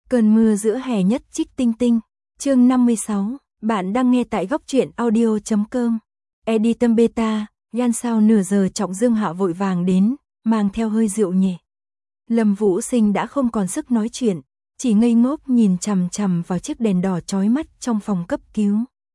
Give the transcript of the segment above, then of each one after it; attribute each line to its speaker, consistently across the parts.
Speaker 1: Cơn mưa giữa hè nhất trích tinh tinh, chương 56, bạn đang nghe tại góc truyện audio.com. Editor Beta, gan sau nửa giờ Trọng Dương Hạ vội vàng đến, mang theo hơi rượu nhẹ. Lâm Vũ Sinh đã không còn sức nói chuyện, chỉ ngây ngốc nhìn chằm chằm vào chiếc đèn đỏ chói mắt trong phòng cấp cứu.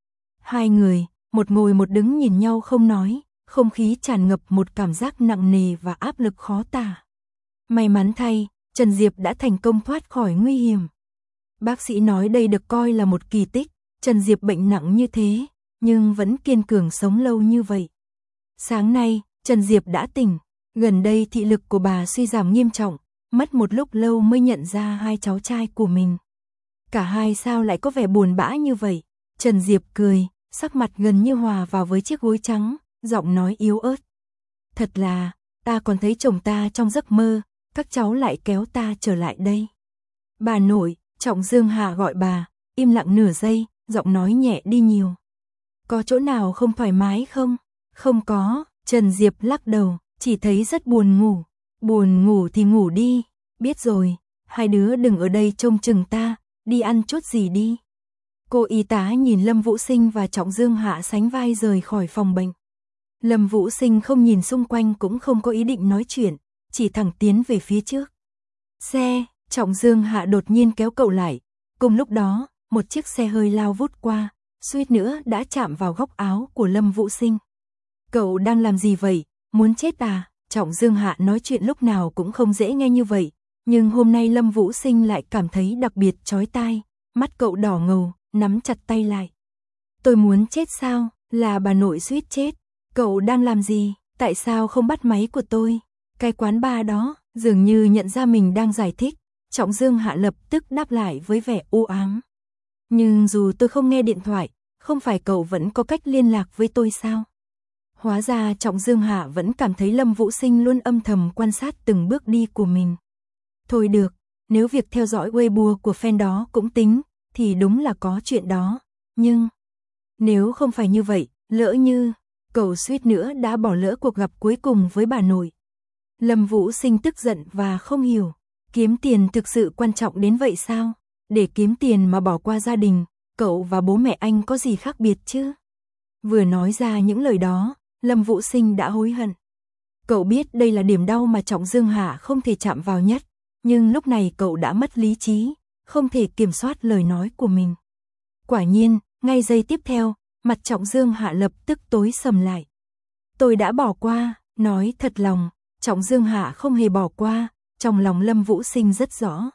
Speaker 1: Hai người, một ngồi một đứng nhìn nhau không nói, không khí tràn ngập một cảm giác nặng nề và áp lực khó tả. May mắn thay, Trần Diệp đã thành công thoát khỏi nguy hiểm. Bác sĩ nói đây được coi là một kỳ tích, Trần Diệp bệnh nặng như thế, nhưng vẫn kiên cường sống lâu như vậy. Sáng nay, Trần Diệp đã tỉnh, gần đây thị lực của bà suy giảm nghiêm trọng, mất một lúc lâu mới nhận ra hai cháu trai của mình. Cả hai sao lại có vẻ buồn bã như vậy? Trần Diệp cười, sắc mặt gần như hòa vào với chiếc gối trắng, giọng nói yếu ớt. Thật là, ta còn thấy chồng ta trong giấc mơ, các cháu lại kéo ta trở lại đây. Bà nội, Trọng Dương Hạ gọi bà, im lặng nửa giây, giọng nói nhẹ đi nhiều. Có chỗ nào không thoải mái không? Không có, Trần Diệp lắc đầu, chỉ thấy rất buồn ngủ. Buồn ngủ thì ngủ đi, biết rồi, hai đứa đừng ở đây trông chừng ta, đi ăn chút gì đi. Cô y tá nhìn Lâm Vũ Sinh và Trọng Dương Hạ sánh vai rời khỏi phòng bệnh. Lâm Vũ Sinh không nhìn xung quanh cũng không có ý định nói chuyện, chỉ thẳng tiến về phía trước. Xe, Trọng Dương Hạ đột nhiên kéo cậu lại, cùng lúc đó, một chiếc xe hơi lao vút qua, suýt nữa đã chạm vào góc áo của Lâm Vũ Sinh. Cậu đang làm gì vậy, muốn chết à? Trọng Dương Hạ nói chuyện lúc nào cũng không dễ nghe như vậy, nhưng hôm nay Lâm Vũ Sinh lại cảm thấy đặc biệt chói tai, mắt cậu đỏ ngầu, nắm chặt tay lại. Tôi muốn chết sao, là bà nội suýt chết, cậu đang làm gì, tại sao không bắt máy của tôi? Cái quán bar đó, dường như nhận ra mình đang giải thích, Trọng Dương Hạ lập tức đáp lại với vẻ u ám. Nhưng dù tôi không nghe điện thoại, không phải cậu vẫn có cách liên lạc với tôi sao? Hóa ra Trọng Dương Hạ vẫn cảm thấy Lâm Vũ Sinh luôn âm thầm quan sát từng bước đi của mình. Thôi được, nếu việc theo dõi Weibo của fan đó cũng tính, thì đúng là có chuyện đó. Nhưng, nếu không phải như vậy, lỡ như, cậu suýt nữa đã bỏ lỡ cuộc gặp cuối cùng với bà nội. Lâm Vũ Sinh tức giận và không hiểu, kiếm tiền thực sự quan trọng đến vậy sao? Để kiếm tiền mà bỏ qua gia đình, cậu và bố mẹ anh có gì khác biệt chứ? Vừa nói ra những lời đó, Lâm Vũ Sinh đã hối hận. Cậu biết đây là điểm đau mà Trọng Dương Hạ không thể chạm vào nhất, nhưng lúc này cậu đã mất lý trí, không thể kiểm soát lời nói của mình. Quả nhiên, ngay giây tiếp theo, mặt Trọng Dương Hạ lập tức tối sầm lại. Tôi đã bỏ qua, nói thật lòng, Trọng Dương Hạ không hề bỏ qua, trong lòng Lâm Vũ Sinh rất rõ.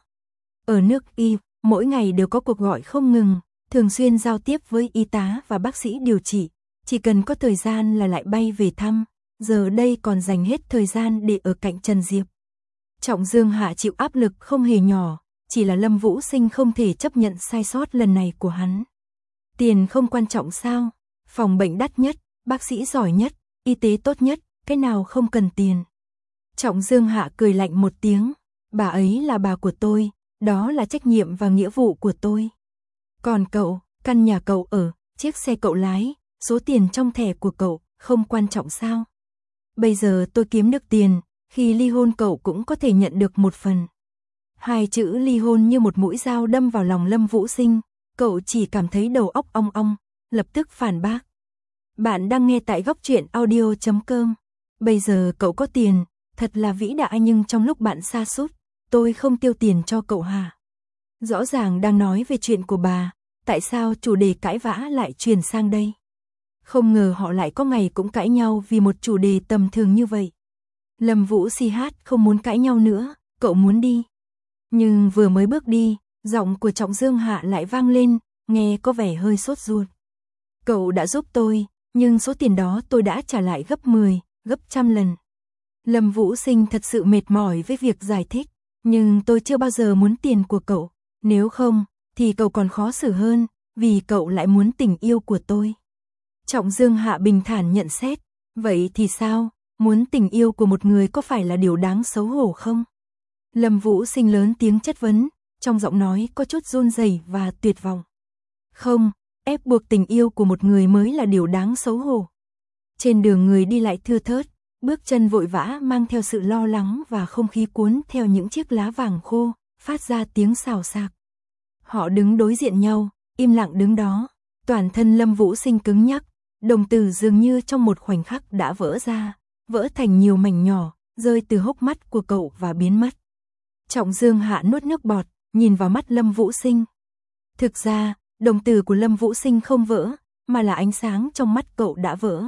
Speaker 1: Ở nước Y, mỗi ngày đều có cuộc gọi không ngừng, thường xuyên giao tiếp với y tá và bác sĩ điều trị, chỉ cần có thời gian là lại bay về thăm, giờ đây còn dành hết thời gian để ở cạnh Trần Diệp. Trọng Dương Hạ chịu áp lực không hề nhỏ, chỉ là Lâm Vũ Sinh không thể chấp nhận sai sót lần này của hắn. Tiền không quan trọng sao? Phòng bệnh đắt nhất, bác sĩ giỏi nhất, y tế tốt nhất, cái nào không cần tiền? Trọng Dương Hạ cười lạnh một tiếng, bà ấy là bà của tôi, đó là trách nhiệm và nghĩa vụ của tôi. Còn cậu, căn nhà cậu ở, chiếc xe cậu lái, số tiền trong thẻ của cậu, không quan trọng sao? Bây giờ tôi kiếm được tiền, khi ly hôn cậu cũng có thể nhận được một phần. Hai chữ ly hôn như một mũi dao đâm vào lòng Lâm Vũ Sinh, cậu chỉ cảm thấy đầu óc ong ong, lập tức phản bác. Bạn đang nghe tại góc truyện audio.com. Bây giờ cậu có tiền, thật là vĩ đại, nhưng trong lúc bạn sa sút, tôi không tiêu tiền cho cậu hả? Rõ ràng đang nói về chuyện của bà, tại sao chủ đề cãi vã lại truyền sang đây? Không ngờ họ lại có ngày cũng cãi nhau vì một chủ đề tầm thường như vậy. Lâm Vũ Si hát không muốn cãi nhau nữa, cậu muốn đi. Nhưng vừa mới bước đi, giọng của Trọng Dương Hạ lại vang lên, nghe có vẻ hơi sốt ruột. Cậu đã giúp tôi, nhưng số tiền đó tôi đã trả lại gấp 10, gấp trăm lần. Lâm Vũ Sinh thật sự mệt mỏi với việc giải thích, nhưng tôi chưa bao giờ muốn tiền của cậu, nếu không, thì cậu còn khó xử hơn, vì cậu lại muốn tình yêu của tôi. Trọng Dương Hạ bình thản nhận xét, vậy thì sao, muốn tình yêu của một người có phải là điều đáng xấu hổ không? Lâm Vũ Sinh lớn tiếng chất vấn, trong giọng nói có chút run rẩy và tuyệt vọng. Không, ép buộc tình yêu của một người mới là điều đáng xấu hổ. Trên đường người đi lại thưa thớt, bước chân vội vã mang theo sự lo lắng và không khí cuốn theo những chiếc lá vàng khô, phát ra tiếng xào xạc. Họ đứng đối diện nhau, im lặng đứng đó, toàn thân Lâm Vũ Sinh cứng nhắc, đồng tử dường như trong một khoảnh khắc đã vỡ ra, vỡ thành nhiều mảnh nhỏ, rơi từ hốc mắt của cậu và biến mất. Trọng Dương Hạ nuốt nước bọt, nhìn vào mắt Lâm Vũ Sinh. Thực ra, đồng tử của Lâm Vũ Sinh không vỡ, mà là ánh sáng trong mắt cậu đã vỡ.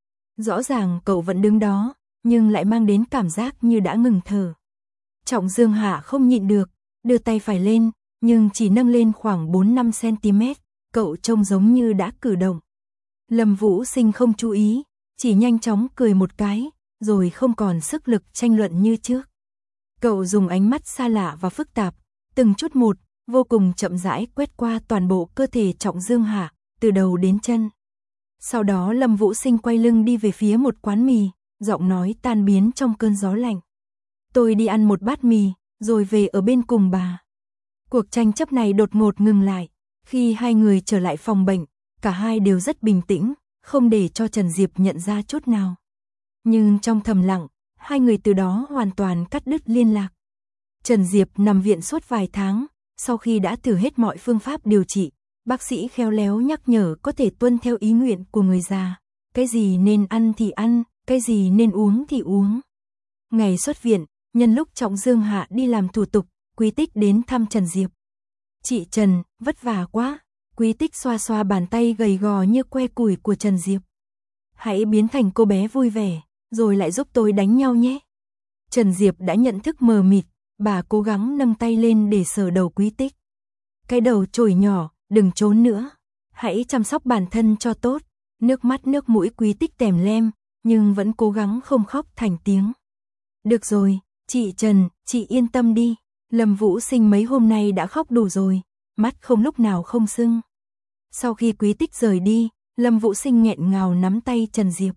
Speaker 1: Rõ ràng cậu vẫn đứng đó, nhưng lại mang đến cảm giác như đã ngừng thở. Trọng Dương Hạ không nhịn được, đưa tay phải lên, nhưng chỉ nâng lên khoảng 4-5 cm, cậu trông giống như đã cử động. Lâm Vũ Sinh không chú ý, chỉ nhanh chóng cười một cái, rồi không còn sức lực tranh luận như trước. Cậu dùng ánh mắt xa lạ và phức tạp, từng chút một, vô cùng chậm rãi quét qua toàn bộ cơ thể Trọng Dương Hạ, từ đầu đến chân. Sau đó Lâm Vũ Sinh quay lưng đi về phía một quán mì, giọng nói tan biến trong cơn gió lạnh. Tôi đi ăn một bát mì, rồi về ở bên cùng bà. Cuộc tranh chấp này đột ngột ngừng lại. Khi hai người trở lại phòng bệnh, cả hai đều rất bình tĩnh, không để cho Trần Diệp nhận ra chút nào. Nhưng trong thầm lặng, hai người từ đó hoàn toàn cắt đứt liên lạc. Trần Diệp nằm viện suốt vài tháng, sau khi đã thử hết mọi phương pháp điều trị, bác sĩ khéo léo nhắc nhở có thể tuân theo ý nguyện của người già. Cái gì nên ăn thì ăn, cái gì nên uống thì uống. Ngày xuất viện, nhân lúc Trọng Dương Hạ đi làm thủ tục, Quý Tích đến thăm Trần Diệp. Chị Trần, vất vả quá. Quý Tích xoa xoa bàn tay gầy gò như que củi của Trần Diệp. Hãy biến thành cô bé vui vẻ, rồi lại giúp tôi đánh nhau nhé. Trần Diệp đã nhận thức mờ mịt, bà cố gắng nâng tay lên để sờ đầu Quý Tích. Cái đầu chổi nhỏ, đừng trốn nữa. Hãy chăm sóc bản thân cho tốt. Nước mắt nước mũi Quý Tích tèm lem, nhưng vẫn cố gắng không khóc thành tiếng. Được rồi, chị Trần, chị yên tâm đi. Lâm Vũ Sinh mấy hôm nay đã khóc đủ rồi, mắt không lúc nào không sưng. Sau khi Quý Tích rời đi, Lâm Vũ Sinh nghẹn ngào nắm tay Trần Diệp.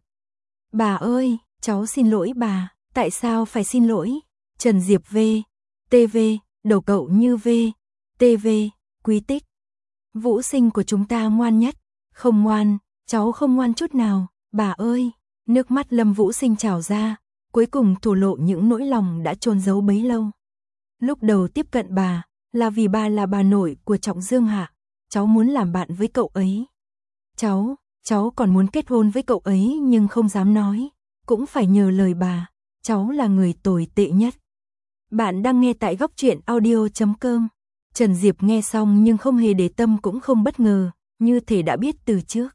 Speaker 1: Bà ơi, cháu xin lỗi bà. Tại sao phải xin lỗi? Trần Diệp TV, đầu cậu như TV, Quý Tích. Vũ Sinh của chúng ta ngoan nhất. Không ngoan, cháu không ngoan chút nào, bà ơi. Nước mắt Lâm Vũ Sinh trào ra, cuối cùng thổ lộ những nỗi lòng đã chôn giấu bấy lâu. Lúc đầu tiếp cận bà, là vì bà là bà nội của Trọng Dương Hạ, cháu muốn làm bạn với cậu ấy. Cháu còn muốn kết hôn với cậu ấy nhưng không dám nói, cũng phải nhờ lời bà, cháu là người tồi tệ nhất. Bạn đang nghe tại góc truyện audio.com. Trần Diệp nghe xong nhưng không hề để tâm cũng không bất ngờ, như thể đã biết từ trước.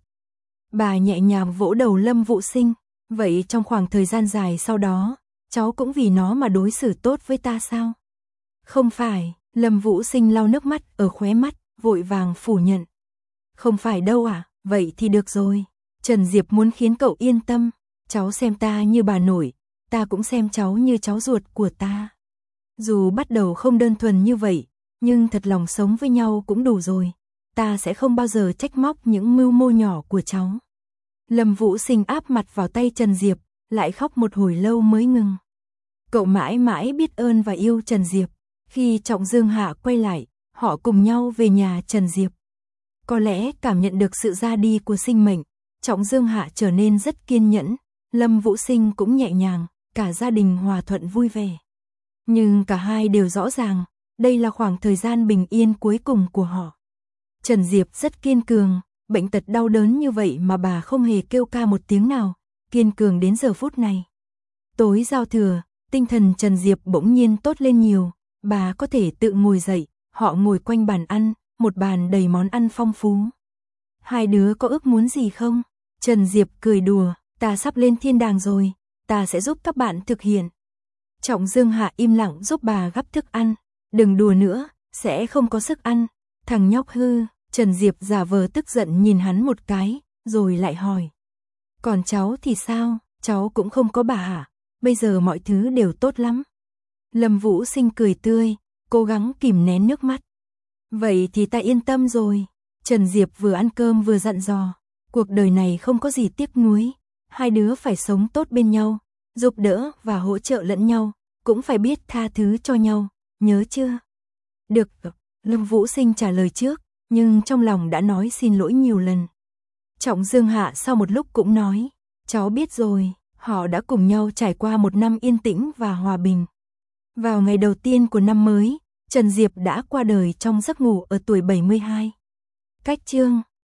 Speaker 1: Bà nhẹ nhàng vỗ đầu Lâm Vũ Sinh, vậy trong khoảng thời gian dài sau đó, cháu cũng vì nó mà đối xử tốt với ta sao? Không phải, Lâm Vũ Sinh lau nước mắt ở khóe mắt, vội vàng phủ nhận. Không phải đâu à, vậy thì được rồi. Trần Diệp muốn khiến cậu yên tâm, cháu xem ta như bà nội, ta cũng xem cháu như cháu ruột của ta. Dù bắt đầu không đơn thuần như vậy, nhưng thật lòng sống với nhau cũng đủ rồi. Ta sẽ không bao giờ trách móc những mưu mô nhỏ của cháu. Lâm Vũ Sinh áp mặt vào tay Trần Diệp, lại khóc một hồi lâu mới ngừng. Cậu mãi mãi biết ơn và yêu Trần Diệp. Khi Trọng Dương Hạ quay lại, họ cùng nhau về nhà Trần Diệp. Có lẽ cảm nhận được sự ra đi của sinh mệnh, Trọng Dương Hạ trở nên rất kiên nhẫn, Lâm Vũ Sinh cũng nhẹ nhàng, cả gia đình hòa thuận vui vẻ. Nhưng cả hai đều rõ ràng, đây là khoảng thời gian bình yên cuối cùng của họ. Trần Diệp rất kiên cường, bệnh tật đau đớn như vậy mà bà không hề kêu ca một tiếng nào, kiên cường đến giờ phút này. Tối giao thừa, tinh thần Trần Diệp bỗng nhiên tốt lên nhiều, bà có thể tự ngồi dậy, họ ngồi quanh bàn ăn, một bàn đầy món ăn phong phú. Hai đứa có ước muốn gì không? Trần Diệp cười đùa, ta sắp lên thiên đàng rồi, ta sẽ giúp các bạn thực hiện. Trọng Dương Hạ im lặng giúp bà gắp thức ăn, đừng đùa nữa, sẽ không có sức ăn. Thằng nhóc hư. Trần Diệp giả vờ tức giận nhìn hắn một cái, rồi lại hỏi. Còn cháu thì sao, cháu cũng không có bà hả? Bây giờ mọi thứ đều tốt lắm. Lâm Vũ Sinh cười tươi, cố gắng kìm nén nước mắt. Vậy thì ta yên tâm rồi. Trần Diệp vừa ăn cơm vừa dặn dò. Cuộc đời này không có gì tiếc nuối. Hai đứa phải sống tốt bên nhau, giúp đỡ và hỗ trợ lẫn nhau, cũng phải biết tha thứ cho nhau, nhớ chưa? Được, Lâm Vũ Sinh trả lời trước, nhưng trong lòng đã nói xin lỗi nhiều lần. Trọng Dương Hạ sau một lúc cũng nói, cháu biết rồi, họ đã cùng nhau trải qua một năm yên tĩnh và hòa bình. Vào ngày đầu tiên của năm mới, Trần Diệp đã qua đời trong giấc ngủ ở tuổi 72. Cách chương